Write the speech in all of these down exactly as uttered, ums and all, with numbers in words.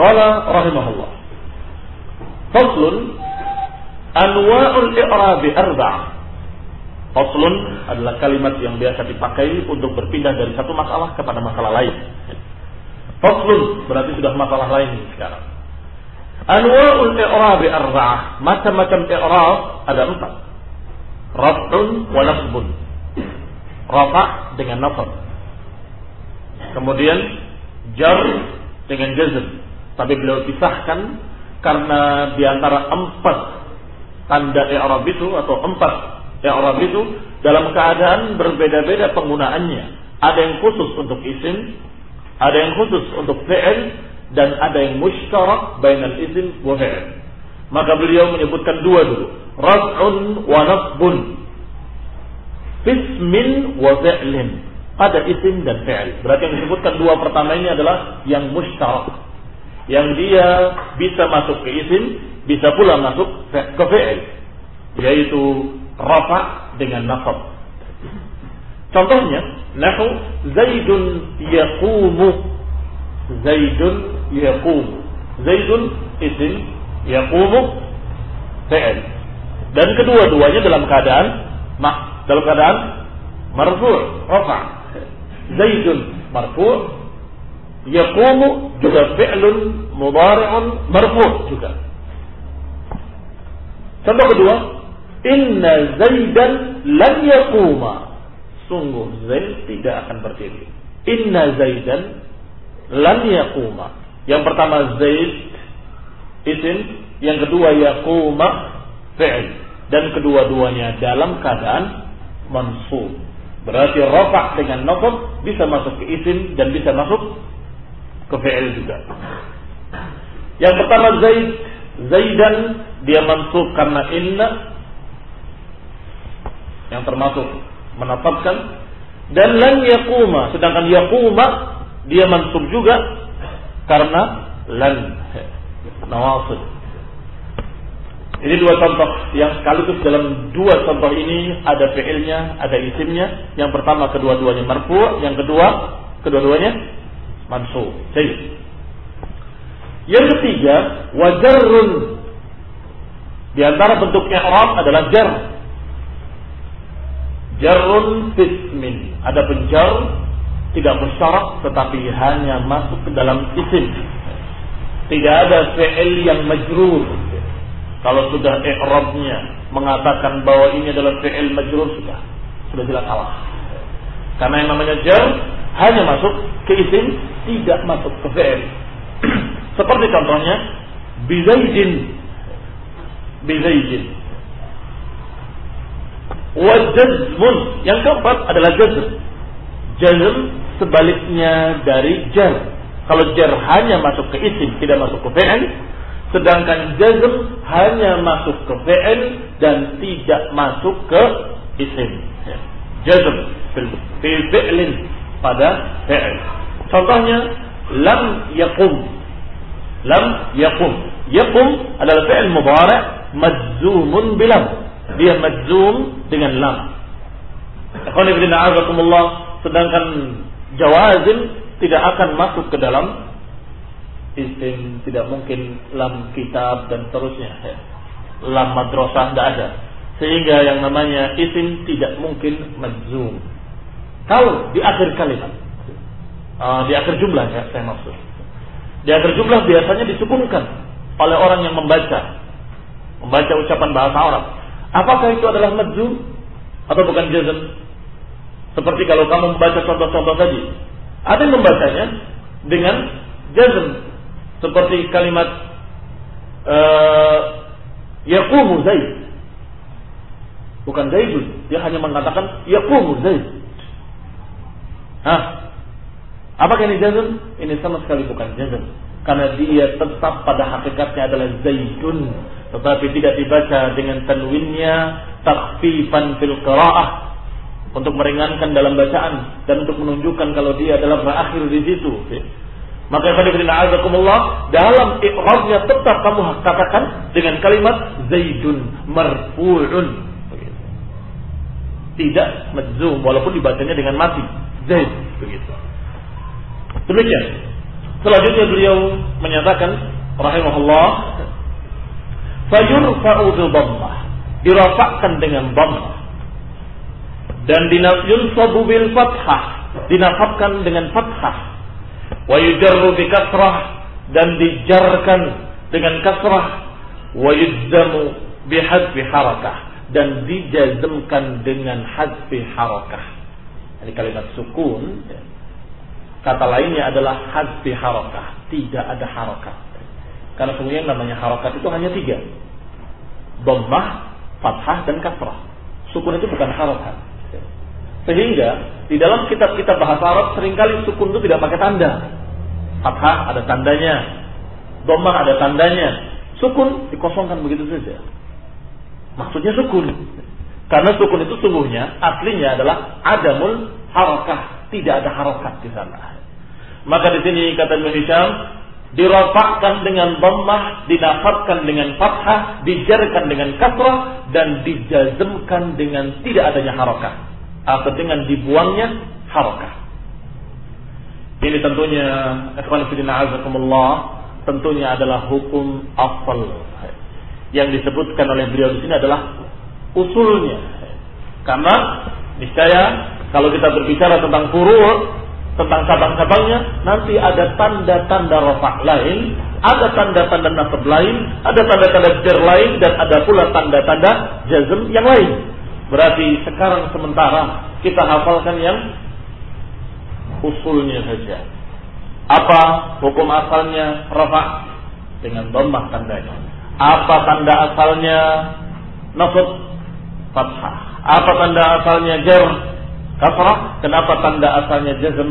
Qala rahimahullah. Faslun anwa'ul i'rabi arba'ah. Faslun adalah kalimat yang biasa dipakai untuk berpindah dari satu masalah kepada masalah lain. Faslun berarti sudah masalah lain sekarang. Anwa'ul i'rabi arba'ah. Macam-macam i'rab ada empat. Raf'un wa nasbun. Rafa' dengan nasab. Kemudian jar dengan jazm. Tapi beliau pisahkan karena di antara empat tanda i'rab itu atau empat i'rab itu dalam keadaan berbeda-beda penggunaannya. Ada yang khusus untuk isim, ada yang khusus untuk fi'il, dan ada yang mushtarak bainal isim wa fi'il. Maka beliau menyebutkan dua dulu, raf'un wa nasbun, ismin wa fi'lin, pada isim dan fi'il. Berarti yang disebutkan dua pertama ini adalah yang mushtarak, yang dia bisa masuk ke isim, bisa pula masuk ke fi'il, yaitu rafa' dengan nasab. Contohnya, nahu Zaidun yaqumu. Zaidun yaqumu. Zaidun isim, yaqumu fi'il. Dan kedua-duanya dalam keadaan mak, dalam keadaan marfu', rafa'. Zaidun marfu', yaqumu juga fi'lun mudhari'un marfu' juga. Contoh kedua, inna Zaidan lan yaquma. Sungguh Zaid tidak akan berdiri. Inna Zaidan lan yaquma. Yang pertama Zaid isim, yang kedua yaquma fi'il, dan kedua-duanya dalam keadaan mansub. Berarti rafa' dengan nasab bisa masuk ke isim dan bisa masuk ke fi'il juga. Yang pertama Zaid, Zaidan dia mansub karena inna yang termasuk menetapkan, dan lan yaquma, sedangkan yaquma dia mansub juga karena lan nawasib. Ini dua contoh yang sekaligus dalam dua contoh ini ada fi'ilnya, ada isimnya. Yang pertama kedua-duanya marfu', yang kedua kedua-duanya mansub. Jadi yang ketiga wajarrun. Di antara bentuk i'rab adalah jar. Jarrun fismin. Ada penjar tidak musyarak tetapi hanya masuk ke dalam isim. Tidak ada fi'il yang majrur. Kalau sudah i'rabnya mengatakan bahwa ini adalah fi'il majrur, sudah sudah jelas salah. Karena yang namanya jar hanya masuk ke isim, tidak masuk ke fi'il. Seperti contohnya bizaidin, bizaidin. Wa jazmun. Yang keempat adalah jazm. Jazm sebaliknya dari jar. Kalau jar hanya masuk ke isim, tidak masuk ke fi'il, sedangkan jazm hanya masuk ke fi'il dan tidak masuk ke isim. Jazm fi fi'lin, pada fi'il. Contohnya lam yaqum. Lam yaqum. Yaqum adalah fi'il mudhari' majzumun bilam. Dia majzum dengan lam. Ikhwan fillah a'azakumullah. Sedangkan jawazim tidak akan masuk ke dalam isim, tidak mungkin lam kitab dan seterusnya. Lam madrasah tidak ada. Sehingga yang namanya isim tidak mungkin majzum. Kalau di akhir kalimat, uh, di akhir jumlah ya saya maksud. Di akhir jumlah biasanya disukunkan oleh orang yang membaca, membaca ucapan bahasa Arab. Apakah itu adalah majzum atau bukan jazm? Seperti kalau kamu membaca contoh-contoh tadi, ada yang membacanya dengan jazm, seperti kalimat uh, yaqumu Zaid. Bukan Zaidun, dia hanya mengatakan yaqumu Zaid. Hah? Apakah ini jazm? Ini sama sekali bukan jazm, karena dia tetap pada hakikatnya adalah Zaidun, tetapi tidak dibaca dengan tanwinnya takhfifan fil qiraah, untuk meringankan dalam bacaan dan untuk menunjukkan kalau dia adalah berakhir di situ. Maka qadibina azakumullah, dalam i'rabnya tetap kamu katakan dengan kalimat Zaidun marfu'un, tidak majzum walaupun dibacanya dengan mati Zaid, begitu. Demikian. Selanjutnya beliau menyatakan rahimahullah, fayurfa'u bil dhammah, dirafa'kan dengan dhammah, dan yunsabu bil fathah, dinasabkan dengan fathah, wa yujarru bi kasrah, dan dijarkan dengan kasrah, wa yujzamu bi hadfi harakah, dan dijazmkan dengan hadfi harakah. Ini kalimat sukun, kata lainnya adalah hadfi harakah, tidak ada harakah. Karena sebenarnya namanya harakah itu hanya tiga, dhammah, fathah, dan kasrah. Sukun itu bukan harakah. Sehingga di dalam kitab-kitab bahasa Arab seringkali sukun itu tidak pakai tanda. Fathah ada tandanya, dhammah ada tandanya, sukun dikosongkan begitu saja. Maksudnya sukun, karena sukun itu sungguhnya aslinya adalah adamul harakah, tidak ada harakat di sana. Maka di sini kata Ibnu Hisham, dirafa'kan dengan dhammah, dinasabkan dengan fathah, dijarkan dengan kasrah, dan dijazmkan dengan tidak adanya harakah, atau dengan dibuangnya harakah. Ini tentunya ikhwan fillah azakumullah, tentunya adalah hukum asal yang disebutkan oleh beliau di sini adalah usulnya. Karena niscaya kalau kita berbicara tentang furu', tentang cabang-cabangnya, nanti ada tanda-tanda rafa' lain, ada tanda-tanda nasab lain, ada tanda-tanda jar lain, dan ada pula tanda-tanda jazm yang lain. Berarti sekarang sementara kita hafalkan yang usulnya saja. Apa hukum asalnya rafa' dengan dhammah tandanya? Apa tanda asalnya nasab? Fathah. Apa tanda asalnya jar? Kasrah. Kenapa tanda asalnya jazm?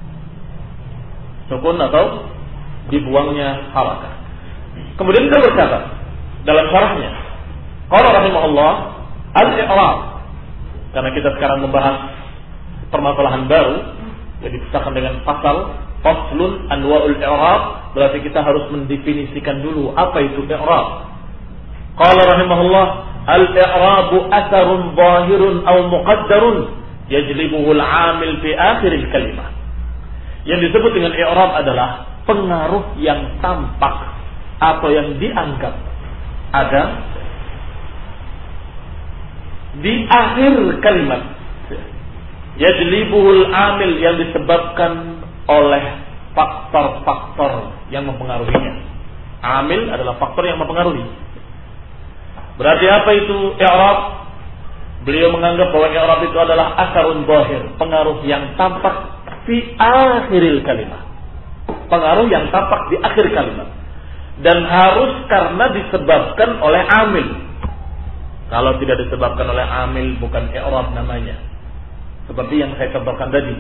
Sukun atau dibuangnya harakah. Kemudian kita berkata dalam syarahnya, qala rahimahullah, al-i'rab. Karena kita sekarang membahas permasalahan baru yang dipisahkan dengan pasal faslun anwa'ul i'rab, berarti kita harus mendefinisikan dulu apa itu i'rab. Qala rahimahullah, al-i'rabu atharun zahirun aw muqaddarun yajlibuhu al-'amil fi akhir al-kalimah. Yang disebut dengan i'rab adalah pengaruh yang tampak atau yang dianggap ada di akhir kalimat. Yajlibuhu al-'amil, yang disebabkan oleh faktor-faktor yang mempengaruhinya. Amil adalah faktor yang mempengaruhi. Berarti apa itu i'rab? Beliau menganggap bahwa i'rab itu adalah asarun zahir, pengaruh yang tampak fi akhiril kalimat, pengaruh yang tampak di akhir kalimat, dan harus karena disebabkan oleh amil. Kalau tidak disebabkan oleh amil, bukan i'rab namanya. Seperti yang saya contohkan tadi,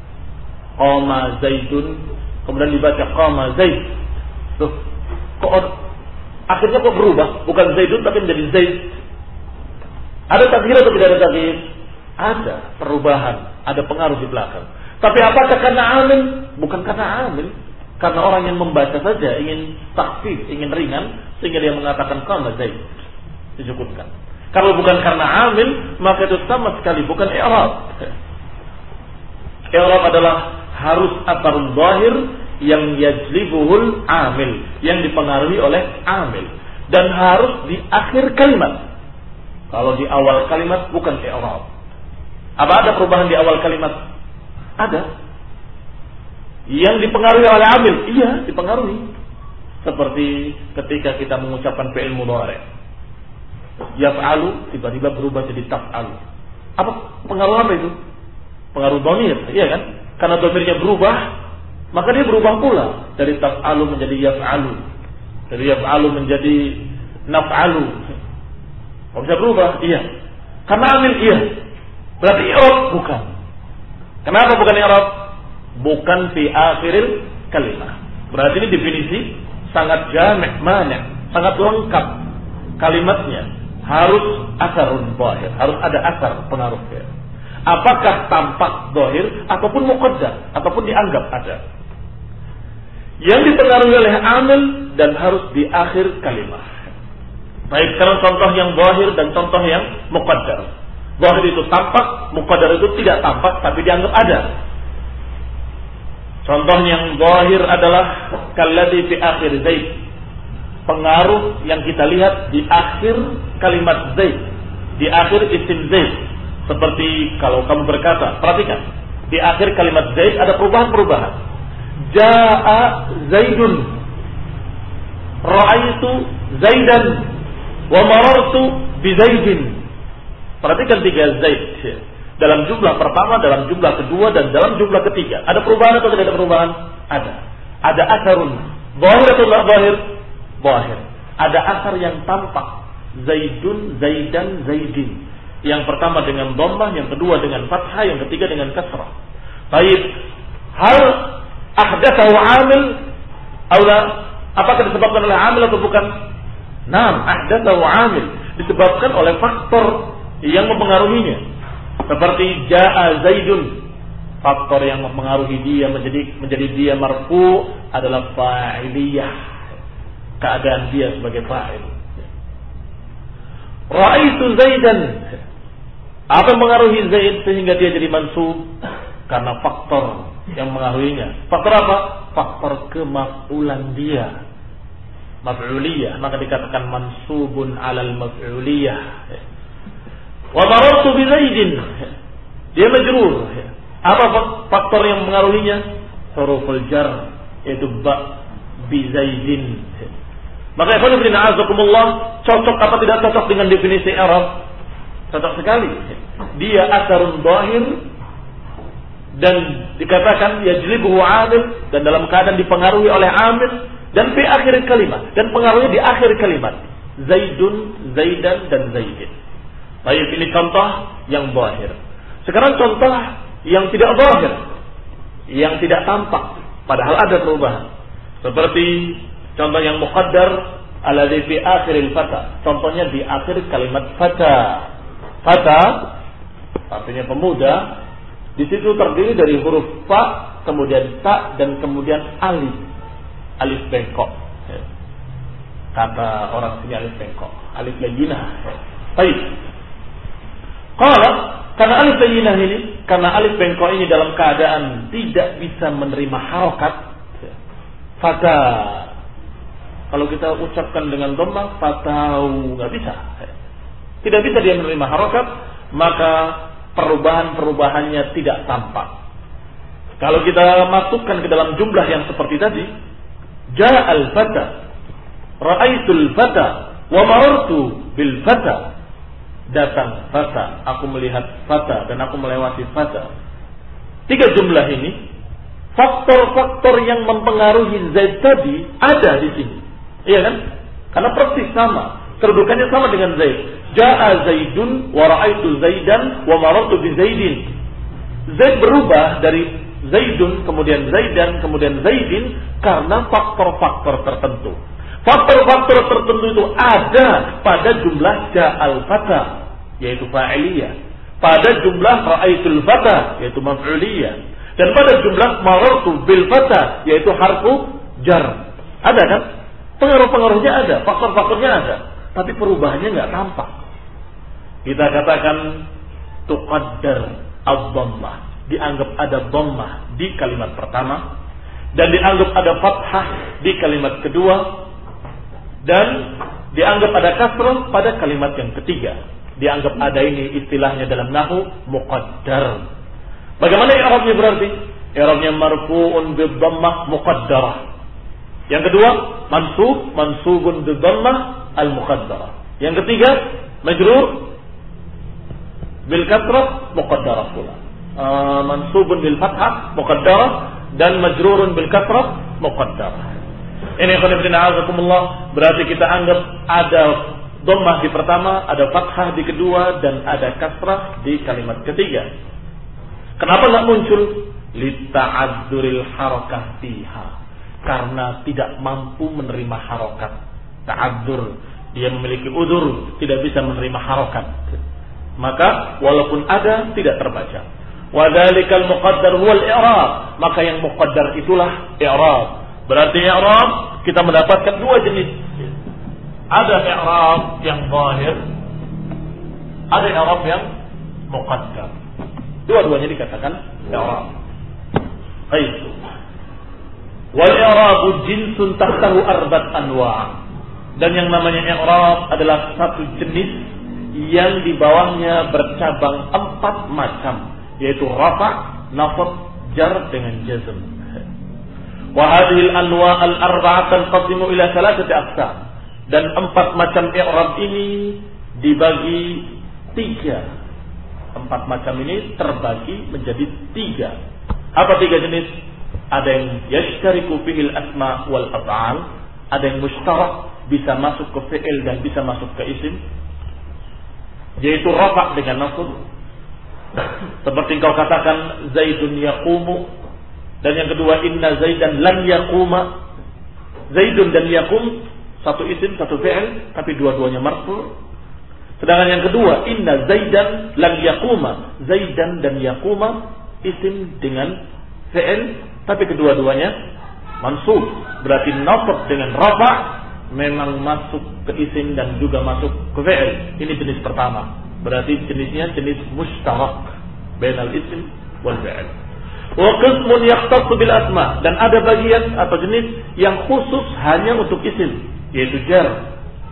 qama zaidun, kemudian dibaca qama zaid. Tuh, kok akhirnya kok berubah? Bukan zaidun tapi menjadi zaid. Ada takdir atau tidak ada takdir? Ada perubahan, ada pengaruh di belakang. Tapi apakah karena amil? Bukan karena amil. Karena orang yang membaca saja ingin takhfif, ingin ringan, sehingga dia mengatakan qama zaid, disebutkan. Kalau bukan karena amil, maka itu sama sekali bukan i'rab. I'rab adalah harus atarun zahir yang yajlibuhul amil, yang dipengaruhi oleh amil, dan harus di akhir kalimat. Kalau di awal kalimat bukan i'rab. Apa ada perubahan di awal kalimat? Ada. Yang dipengaruhi oleh amil, iya dipengaruhi. Seperti ketika kita mengucapkan fi'il mudhari', yaf'alu tiba-tiba berubah jadi taf'alu. Apa pengaruh apa itu? Pengaruh dhamir, iya kan? Karena dhamirnya berubah, maka dia berubah pula dari taf'alu menjadi yaf'alu, dari yaf'alu menjadi naf'alu. Kok bisa berubah? Iya. Karena amil, iya. Berarti i'rab bukan. Kenapa bukan i'rab? Bukan fi akhiril kalimah. Berarti ini definisi sangat jami', mani', sangat lengkap kalimatnya. Harus asarun zahir, harus ada asar pengaruhnya. Apakah tampak zahir ataupun muqaddar ataupun dianggap ada. Yang dipengaruhi oleh amil dan harus di akhir kalimat. Baik, sekarang contoh yang zahir dan contoh yang muqaddar. Zahir itu tampak, muqaddar itu tidak tampak tapi dianggap ada. Contoh yang zahir adalah kalladzi fi akhir Zaid. Pengaruh yang kita lihat di akhir kalimat Zaid, di akhir isim Zaid. Seperti kalau kamu berkata, perhatikan, di akhir kalimat Zaid ada perubahan-perubahan. Jaa Zaidun, ra'aitu Zaidan, wa marartu bi Zaidin. Perhatikan tiga Zaid. Dalam jumlah pertama, dalam jumlah kedua, dan dalam jumlah ketiga. Ada perubahan atau tidak ada perubahan? Ada. Ada asarun. Zahir atau tidak zahir? Zahir. Ada asar yang tampak. Zaidun, Zaidan, Zaidin. Yang pertama dengan dhammah, yang kedua dengan fathah, yang ketiga dengan kasrah. Baik. Hal ahdatsahu amil atau la? Apakah disebabkan oleh amil atau bukan? Naam, ahdatsahu amil. Disebabkan oleh faktor yang mempengaruhinya. Seperti jaa Zaidun, faktor yang mempengaruhi dia menjadi menjadi dia marfu adalah fa'iliyah, keadaan dia sebagai fa'il. Ra'aitu Zaidan, apa yang mengaruhi Zaid sehingga dia jadi mansub? Karena faktor yang mengaruhinya. Faktor apa? Faktor kemaf'ulan dia, maf'uliyah, maka dikatakan mansubun alal maf'uliyah. Wa marartu bi Zaidin, dia majrur. Apa faktor yang mengaruhinya? Huruful jar, yaitu ba bi Zaidin. Maka ikhwan fillah azakumullah, cocok apa tidak cocok dengan definisi i'rab? Cocok sekali. Dia asarun zahir dan dikatakan yajlibuhu amil, dan dalam keadaan dipengaruhi oleh amil, dan di akhir kalimat, dan pengaruhnya di akhir kalimat. Zaidun, Zaidan, dan Zaidin. Baik, ini contoh yang zahir. Sekarang contoh yang tidak zahir, yang tidak tampak, padahal ada perubahan. Seperti contoh yang muqaddar alladzi fi akhiril fata. Contohnya di akhir kalimat fata. Fata artinya pemuda. Di situ terdiri dari huruf fa, kemudian ta, dan kemudian alif. Alif bengkok. Kata orang sini alif bengkok, alif layyinah. Baik. Kalau karena alif bayyinah ini, karena alif bengkok ini dalam keadaan tidak bisa menerima harokat, fata. Kalau kita ucapkan dengan dhammah, fatau, nggak bisa. Tidak bisa dia menerima harokat, maka perubahan-perubahannya tidak tampak. Kalau kita masukkan ke dalam jumlah yang seperti tadi, ja'al fata, ra'aitul fata, wa marartu bil fata. Datang fata, aku melihat fata, dan aku melewati fata. Tiga jumlah ini, faktor-faktor yang mempengaruhi Zaid tadi ada di sini. Iya kan? Karena persis sama, kedudukannya sama dengan Zaid. Ja'a Zaidun wa ra'aitu Zaidan wa marartu bi Zaidin. Zaid berubah dari Zaidun, kemudian Zaidan, kemudian Zaidin karena faktor-faktor tertentu. Faktor-faktor tertentu itu ada pada jumlah ja'al fata, yaitu fa'iliyah. Pada jumlah ra'aitul fata, yaitu maf'uliyah. Dan pada jumlah marartu bil fata, yaitu harfu jar. Ada kan? Pengaruh-pengaruhnya ada, faktor-faktornya ada. Tapi perubahannya nggak tampak. Kita katakan tuqaddar ad-dhammah. Dianggap ada dhammah di kalimat pertama. Dan dianggap ada fathah di kalimat kedua. Dan dianggap ada kasrah pada kalimat yang ketiga. Dianggap ada ini istilahnya dalam nahwu muqaddar. Bagaimana i'rabnya berarti? I'rabnya marfu'un bidhammah muqaddarah. Yang kedua, mansub, mansubun bidhammah al-muqaddarah. Yang ketiga, majrur bil kasrah muqaddarah pula. Uh, mansubun bil fathah muqaddarah dan majrurun bil kasrah muqaddarah. Ini khonibdina'azakumullah, berarti kita anggap ada dhammah di pertama, ada fathah di kedua, dan ada kasrah di kalimat ketiga. Kenapa nggak muncul? Lita'adzuril harakah fiha, karena tidak mampu menerima harokat. Ta'adzur, dia memiliki udzur, tidak bisa menerima harokat. Maka walaupun ada, tidak terbaca. Wadzalikal muqaddar huwal i'rab, maka yang muqaddar itulah i'rab. Berarti i'rab kita mendapatkan dua jenis. Ada i'rab yang zahir, ada i'rab yang muqaddar. Dua-duanya dikatakan i'rab. Baik. Wal i'rabu jinsun tahtahu arbat anwa'. Dan yang namanya i'rab adalah satu jenis yang di bawahnya bercabang empat macam, yaitu rafa', nasab, jar dengan jazm. Wa hadhihi al-anwa' al-arba'ah tanqasimu ila thalathati aqsam. Dan empat macam i'rab ini dibagi tiga. Empat macam ini terbagi menjadi tiga. Apa tiga jenis? Ada yang yashtariku fihil asma wal af'al, ada yang mushtarak, bisa masuk ke fi'il dan bisa masuk ke isim, yaitu rafa' dengan nasab. Seperti engkau katakan Zaidun yaqumu, dan yang kedua inna Zaidan lan yaquma. Zaidun dan yaqum satu isim satu fi'il tapi dua-duanya marfu'. Sedangkan yang kedua inna Zaidan lan yaquma, Zaidan dan yaquma isim dengan fi'il tapi kedua-duanya mansub. Berarti nasab dengan rafa' memang masuk ke isim dan juga masuk ke fi'il. Ini jenis pertama. Berarti jenisnya jenis mushtarak bainal isim wal fi'il. Wa qismun yakhtassu bil asma, dan ada bagian atau jenis yang khusus hanya untuk isim, yaitu jar.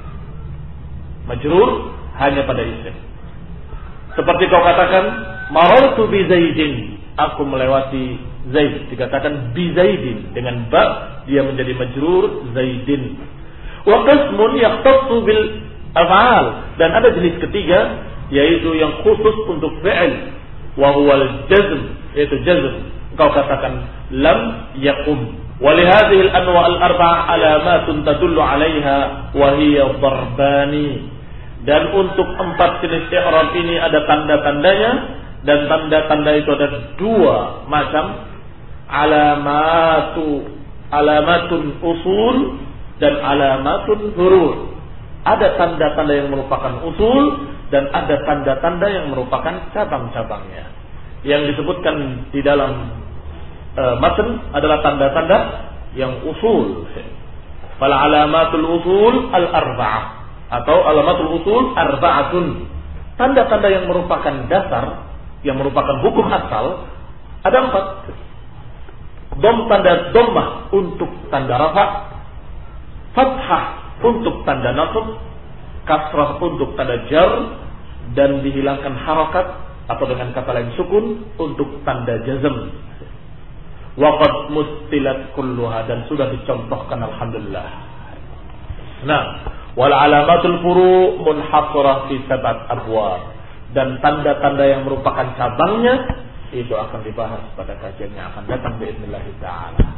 Majrur hanya pada isim. Seperti kau katakan marartu bi Zaidin, aku melewati Zaid, dikatakan bi Zaidin dengan ba dia menjadi majrur Zaidin. Wa qismun yakhtassu bil af'al, dan ada jenis ketiga yaitu yang khusus untuk fi'il, wa huwal jazm, yaitu jazm. Kau katakan lam yaqum. Wa li hadhihi al-anwa' al-arba'ah alamatun tadullu 'alayha wa hiya darbani. Dan untuk empat jenis i'rab ini ada tanda-tandanya, dan tanda-tanda itu ada dua macam. Alamatu alamatun usul dan alamatun furu'. Ada tanda-tanda yang merupakan usul dan ada tanda-tanda yang merupakan cabang-cabangnya. Yang disebutkan di dalam uh, matan adalah tanda-tanda yang usul. Fal alamatul usul al-arba'ah, atau alamatul usul arba'atun. Tanda-tanda yang merupakan dasar, yang merupakan hukum asal ada empat. Dom tanda dhammah untuk tanda rafa', fathah untuk tanda nasab, kasrah untuk tanda jar, dan dihilangkan harakat atau dengan kata lain sukun untuk tanda jazm. Waqad mustilat kulluha, dan sudah dicontohkan alhamdulillah. Nah, wal alamatul furu' munhasarah fi sab'at abwab, dan tanda-tanda yang merupakan cabangnya itu akan dibahas pada kajian yang akan datang biidznillah taala.